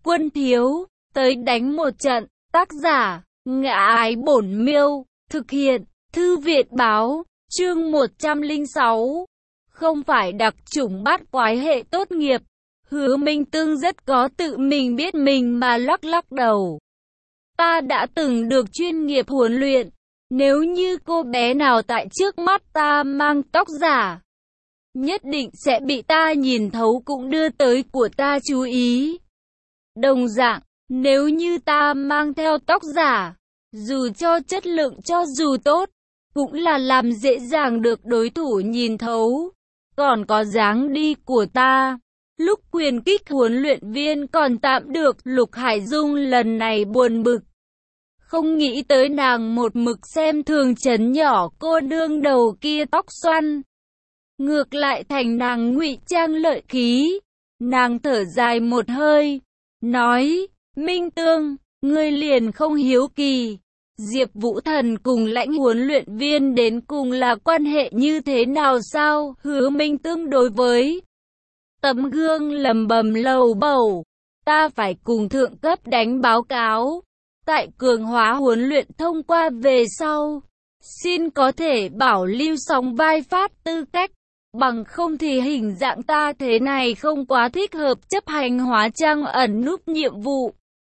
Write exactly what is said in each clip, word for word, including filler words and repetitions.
Quân thiếu, tới đánh một trận. Tác giả, Ngã Ái Bổn Miêu. Thực hiện, Thư viện báo. Chương một trăm lẻ sáu. Không phải đặc chủng bát quái hệ tốt nghiệp. Hứa Minh Tương rất có tự mình biết mình mà lắc lắc đầu. Ta đã từng được chuyên nghiệp huấn luyện. Nếu như cô bé nào tại trước mắt ta mang tóc giả, nhất định sẽ bị ta nhìn thấu cũng đưa tới của ta chú ý. Đồng dạng, nếu như ta mang theo tóc giả, dù cho chất lượng cho dù tốt, cũng là làm dễ dàng được đối thủ nhìn thấu. Còn có dáng đi của ta, lúc quyền kích huấn luyện viên còn tạm được, Lục Hải Dung lần này buồn bực. Không nghĩ tới nàng một mực xem thường chấn nhỏ cô nương đầu kia tóc xoăn. Ngược lại thành nàng ngụy trang lợi khí. Nàng thở dài một hơi, nói, Minh Tương, ngươi liền không hiếu kỳ. Diệp Vũ Thần cùng Lãnh huấn luyện viên đến cùng là quan hệ như thế nào sao? Hứa Minh Tương đối với tấm gương lầm bầm lầu bầu, ta phải cùng thượng cấp đánh báo cáo. Tại cường hóa huấn luyện thông qua về sau, xin có thể bảo lưu sóng vai phát tư cách, bằng không thì hình dạng ta thế này không quá thích hợp chấp hành hóa trang ẩn núp nhiệm vụ.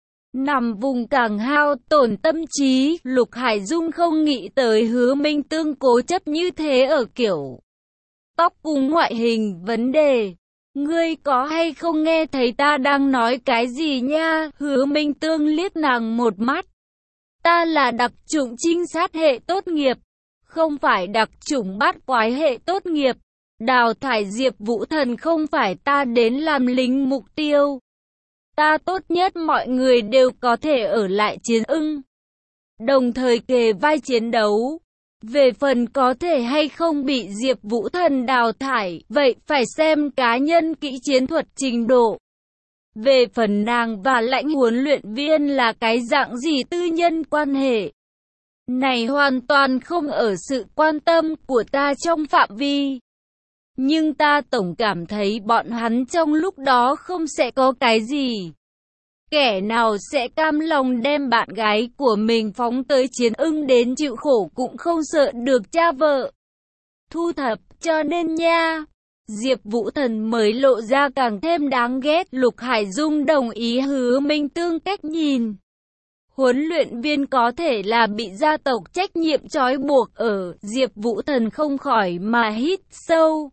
Nằm vùng càng hao tổn tâm trí, Lục Hải Dung không nghĩ tới Hứa Minh Tương cố chấp như thế ở kiểu tóc cùng ngoại hình vấn đề. Ngươi có hay không nghe thấy ta đang nói cái gì nha? Hứa Minh Tương liếc nàng một mắt. Ta là đặc chủng trinh sát hệ tốt nghiệp, không phải đặc chủng bát quái hệ tốt nghiệp. Đào thải Diệp Vũ Thần không phải ta đến làm lính mục tiêu. Ta tốt nhất mọi người đều có thể ở lại chiến ưng, đồng thời kề vai chiến đấu. Về phần có thể hay không bị Diệp Vũ Thần đào thải, vậy phải xem cá nhân kỹ chiến thuật trình độ. Về phần nàng và Lãnh huấn luyện viên là cái dạng gì tư nhân quan hệ, này hoàn toàn không ở sự quan tâm của ta trong phạm vi. Nhưng ta tổng cảm thấy bọn hắn trong lúc đó không sẽ có cái gì. Kẻ nào sẽ cam lòng đem bạn gái của mình phóng tới chiến ưng đến chịu khổ cũng không sợ được cha vợ thu thập, cho nên nha. Diệp Vũ Thần mới lộ ra càng thêm đáng ghét. Lục Hải Dung đồng ý Hứa Minh Tương cách nhìn. Huấn luyện viên có thể là bị gia tộc trách nhiệm trói buộc ở, Diệp Vũ Thần không khỏi mà hít sâu.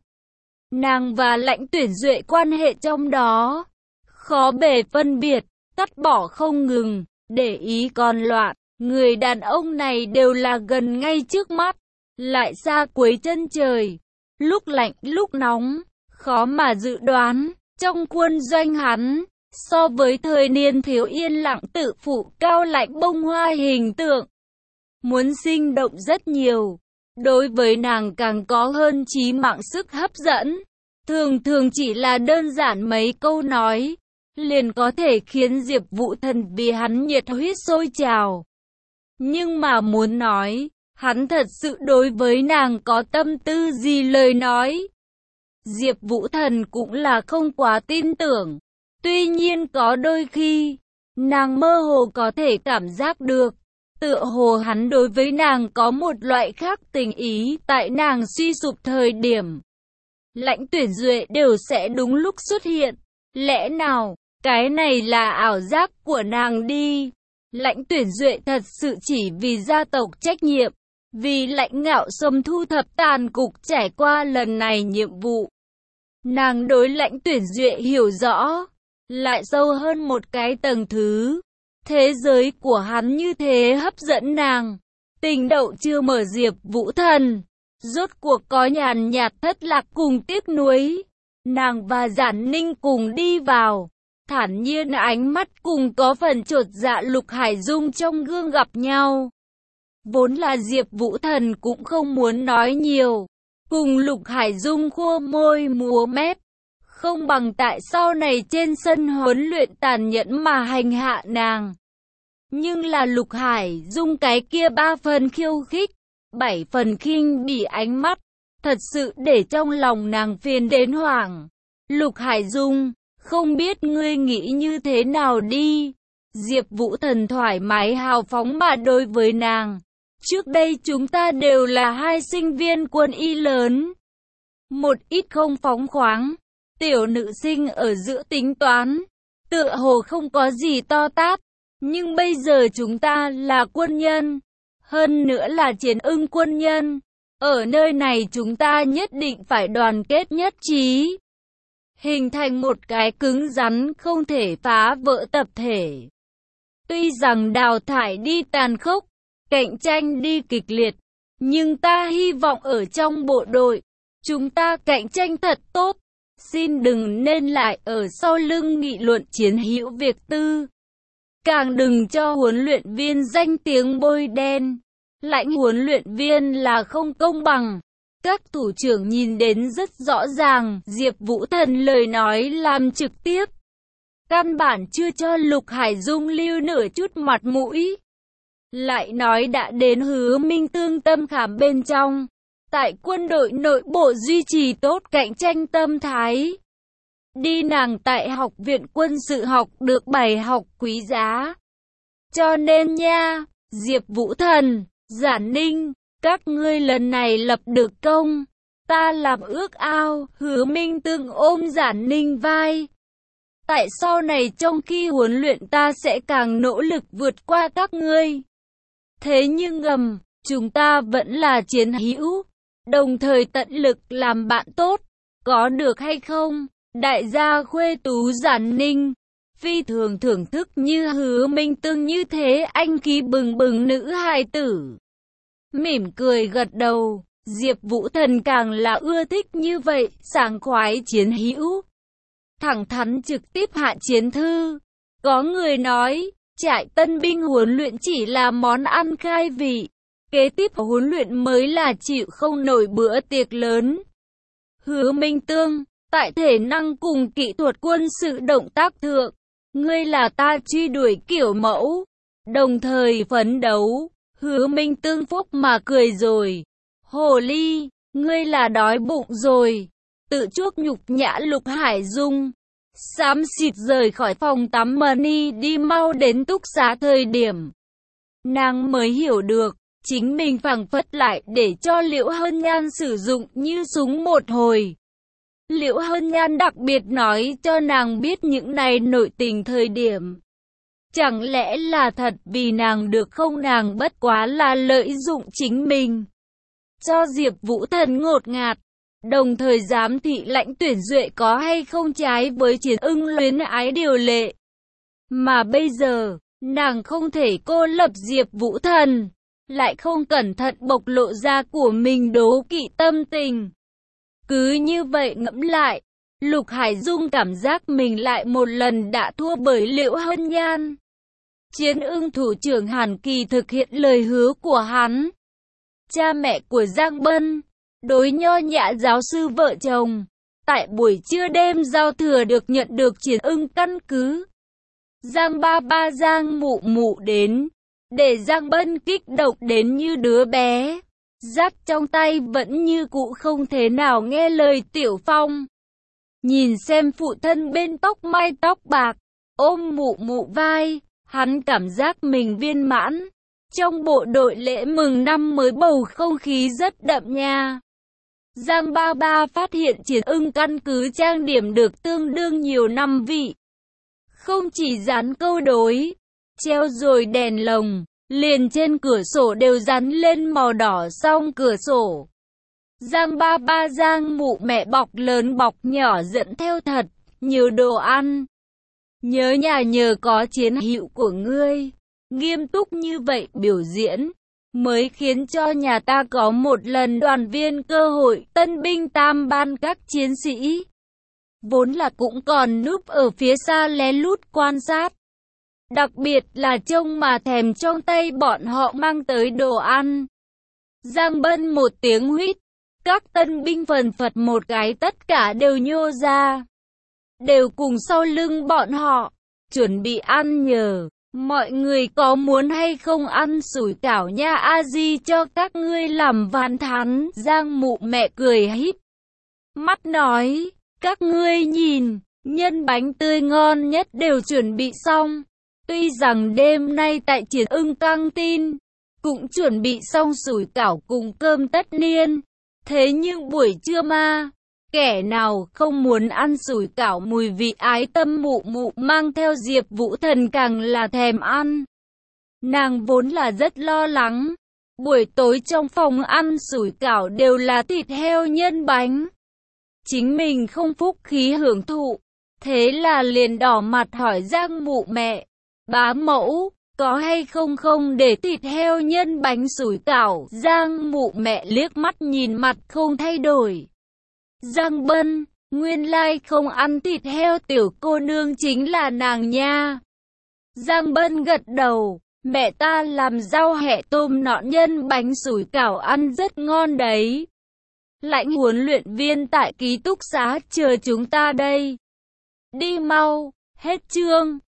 Nàng và Lãnh Tuyển Duệ quan hệ trong đó khó bề phân biệt, cắt bỏ không ngừng, để ý còn loạn. Người đàn ông này đều là gần ngay trước mắt, lại xa cuối chân trời, lúc lạnh lúc nóng, khó mà dự đoán. Trong quân doanh hắn, so với thời niên thiếu yên lặng tự phụ cao lãnh bông hoa hình tượng, muốn sinh động rất nhiều. Đối với nàng càng có hơn chí mạng sức hấp dẫn. Thường thường chỉ là đơn giản mấy câu nói, liền có thể khiến Diệp Vũ Thần vì hắn nhiệt huyết sôi trào. Nhưng mà muốn nói, hắn thật sự đối với nàng có tâm tư gì lời nói, Diệp Vũ Thần cũng là không quá tin tưởng. Tuy nhiên có đôi khi, nàng mơ hồ có thể cảm giác được, tựa hồ hắn đối với nàng có một loại khác tình ý. Tại nàng suy sụp thời điểm, Lãnh Tuyển Duệ đều sẽ đúng lúc xuất hiện. Lẽ nào, cái này là ảo giác của nàng đi? Lãnh Tuyển Duệ thật sự chỉ vì gia tộc trách nhiệm, vì Lãnh Ngạo Sâm thu thập tàn cục trải qua lần này nhiệm vụ. Nàng đối Lãnh Tuyển Duệ hiểu rõ, lại sâu hơn một cái tầng thứ. Thế giới của hắn như thế hấp dẫn nàng. Tình đậu chưa mở Diệp Vũ Thần, rốt cuộc có nhàn nhạt thất lạc cùng tiếc nuối. Nàng và Giản Ninh cùng đi vào, thản nhiên ánh mắt cùng có phần chột dạ. Lục Hải Dung trong gương gặp nhau. Vốn là Diệp Vũ Thần cũng không muốn nói nhiều, cùng Lục Hải Dung khô môi múa mép, không bằng tại sau này trên sân huấn luyện tàn nhẫn mà hành hạ nàng. Nhưng là Lục Hải Dung cái kia ba phần khiêu khích, bảy phần khinh bỉ ánh mắt, thật sự để trong lòng nàng phiền đến hoảng. Lục Hải Dung, Không biết ngươi nghĩ như thế nào đi. Diệp Vũ Thần thoải mái hào phóng mà đối với nàng. Trước đây chúng ta đều là hai sinh viên quân y lớn. Một ít không phóng khoáng. Tiểu nữ sinh ở giữa tính toán. Tựa hồ không có gì to tát. Nhưng bây giờ chúng ta là quân nhân. Hơn nữa là chiến ưng quân nhân. Ở nơi này chúng ta nhất định phải đoàn kết nhất trí. Hình thành một cái cứng rắn không thể phá vỡ tập thể. Tuy rằng đào thải đi tàn khốc, cạnh tranh đi kịch liệt, nhưng ta hy vọng ở trong bộ đội, chúng ta cạnh tranh thật tốt. Xin đừng nên lại ở sau lưng nghị luận chiến hữu việc tư. Càng đừng cho huấn luyện viên danh tiếng bôi đen. Lãnh huấn luyện viên là không công bằng. Các thủ trưởng nhìn đến rất rõ ràng, Diệp Vũ Thần lời nói làm trực tiếp. Căn bản chưa cho Lục Hải Dung lưu nửa chút mặt mũi. Lại nói đã đến Hứa Minh Tương tâm khảm bên trong. Tại quân đội nội bộ duy trì tốt cạnh tranh tâm thái. Đi nàng tại học viện quân sự học được bài học quý giá. Cho nên nha, Diệp Vũ Thần, Giản Ninh, các ngươi lần này lập được công. Ta làm ước ao. Hứa Minh Tương ôm Giản Ninh vai. Tại sau này trong khi huấn luyện ta sẽ càng nỗ lực vượt qua các ngươi. Thế nhưng ngầm, chúng ta vẫn là chiến hữu. Đồng thời tận lực làm bạn tốt. Có được hay không? Đại gia khuê tú Giản Ninh. Phi thường thưởng thức như Hứa Minh Tương như thế anh khí bừng bừng nữ hài tử. Mỉm cười gật đầu. Diệp Vũ Thần càng là ưa thích như vậy, sảng khoái chiến hữu. Thẳng thắn trực tiếp hạ chiến thư. Có người nói, trại tân binh huấn luyện chỉ là món ăn khai vị. Kế tiếp huấn luyện mới là chịu không nổi bữa tiệc lớn. Hứa Minh Tương, tại thể năng cùng kỹ thuật quân sự động tác thượng, ngươi là ta truy đuổi kiểu mẫu. Đồng thời phấn đấu. Hứa Minh Tương phúc mà cười rồi. Hồ ly, ngươi là đói bụng rồi. Tự chuốc nhục nhã Lục Hải Dung. Xám xịt rời khỏi phòng tắm Mani đi mau đến túc xá thời điểm. Nàng mới hiểu được, chính mình phảng phất lại để cho Liễu Hân Nhan sử dụng như súng một hồi. Liễu Hân Nhan đặc biệt nói cho nàng biết những này nội tình thời điểm. Chẳng lẽ là thật vì nàng được không, nàng bất quá là lợi dụng chính mình. Cho Diệp Vũ Thần ngột ngạt. Đồng thời giám thị lãnh tuyển duệ có hay không trái với chiến ưng luyến ái điều lệ. Mà bây giờ, nàng không thể cô lập Diệp Vũ Thần. Lại không cẩn thận bộc lộ ra của mình đố kỵ tâm tình. Cứ như vậy ngẫm lại, Lục Hải Dung cảm giác mình lại một lần đã thua bởi Liễu Hân Nhan. Chiến ưng thủ trưởng Hàn Kỳ thực hiện lời hứa của hắn. Cha mẹ của Giang Bân, đối nho nhã giáo sư vợ chồng, tại buổi trưa đêm giao thừa được nhận được chiến ưng căn cứ. Giang ba ba Giang mụ mụ đến, để Giang Bân kích động đến như đứa bé. Dắt trong tay vẫn như cũ không thế nào nghe lời Tiểu Phong. Nhìn xem phụ thân bên tóc mai tóc bạc, ôm mụ mụ vai, hắn cảm giác mình viên mãn. Trong bộ đội lễ mừng năm mới bầu không khí rất đậm nha. Giang ba ba phát hiện chiến ưng căn cứ trang điểm được tương đương nhiều năm vị. Không chỉ dán câu đối, treo rồi đèn lồng, liền trên cửa sổ đều dán lên màu đỏ song cửa sổ. Giang ba ba Giang mụ mẹ bọc lớn bọc nhỏ dẫn theo thật nhiều đồ ăn. Nhớ nhà nhờ có chiến hữu của ngươi, nghiêm túc như vậy biểu diễn, mới khiến cho nhà ta có một lần đoàn viên cơ hội tân binh tam ban các chiến sĩ. Vốn là cũng còn núp ở phía xa lén lút quan sát. Đặc biệt là trông mà thèm trong tay bọn họ mang tới đồ ăn. Giang Bân một tiếng huýt, các tân binh phần phật một cái tất cả đều nhô ra. Đều cùng sau lưng bọn họ, chuẩn bị ăn nhờ. Mọi người có muốn hay không ăn sủi cảo nha a di cho các ngươi làm ván thắn. Giang mụ mẹ cười híp mắt nói, các ngươi nhìn, Nhân bánh tươi ngon nhất đều chuẩn bị xong. Tuy rằng đêm nay tại Triển Ưng căng tin cũng chuẩn bị xong sủi cảo cùng cơm tất niên. Thế nhưng buổi trưa mà, kẻ nào không muốn ăn sủi cảo mùi vị ái tâm mụ mụ mang theo Diệp Vũ Thần càng là thèm ăn. Nàng vốn là rất lo lắng. Buổi tối trong phòng ăn sủi cảo đều là thịt heo nhân bánh. Chính mình không phúc khí hưởng thụ. Thế là liền đỏ mặt hỏi Giang mụ mẹ, bá mẫu, có hay không không để thịt heo nhân bánh sủi cảo. Giang mụ mẹ liếc mắt nhìn mặt không thay đổi. Giang Bân, nguyên lai không ăn thịt heo tiểu cô nương chính là nàng nha. Giang Bân gật đầu, mẹ ta làm rau hẹ tôm nõn nhân bánh sủi cảo ăn rất ngon đấy. Lãnh huấn luyện viên tại ký túc xá chờ chúng ta đây. Đi mau, hết chương.